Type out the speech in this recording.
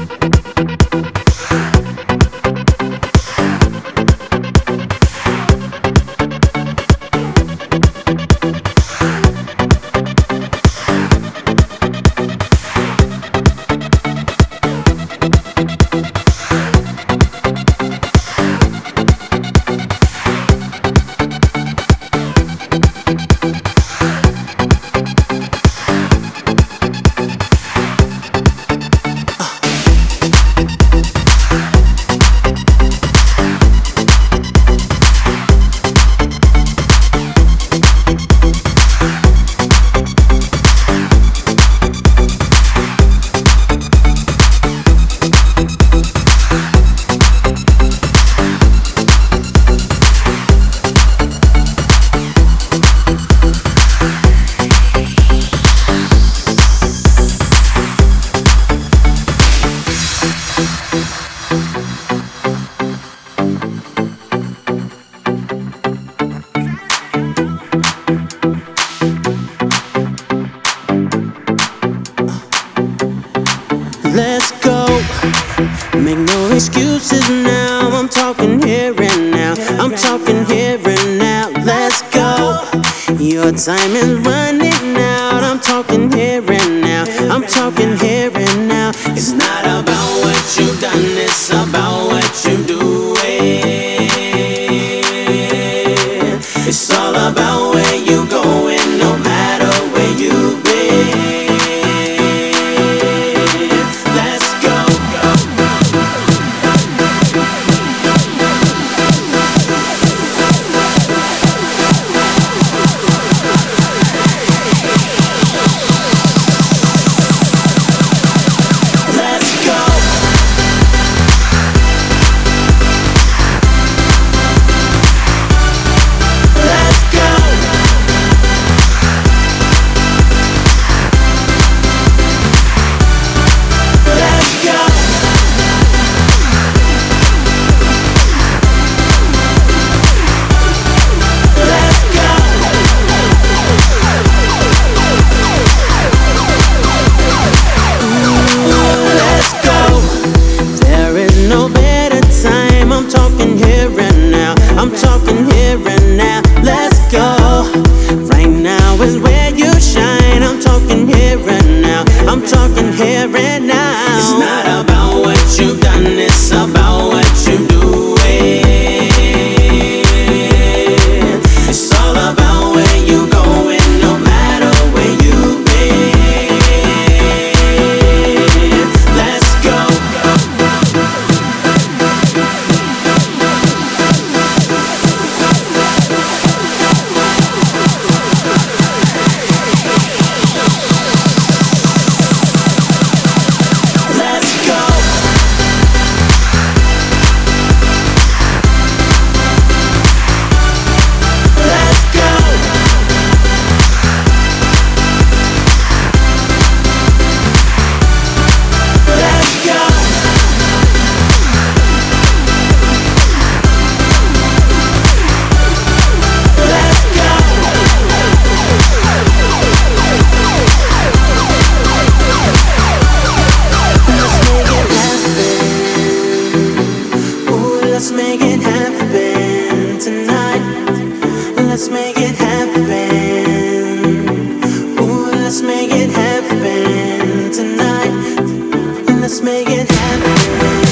Let's go. Make no excuses now. I'm talking here and now. I'm talking here and now. Let's go. Your time is running out. I'm talking here and now. I'm talking here and now. It's not about what you've done, it's about what you're doing. It's all about where you're going, no matter where you've been. I'm talking here and now, let's go. Right now is where you shine. I'm talking here and now, I'm talking here and now. It's not about what you've done, it's about what you're doing. It's all about where you're going, no matter where you've been. Let's go. Let's make it happen tonight. Let's make it happen. Ooh, let's make it happen tonight. Let's make it happen.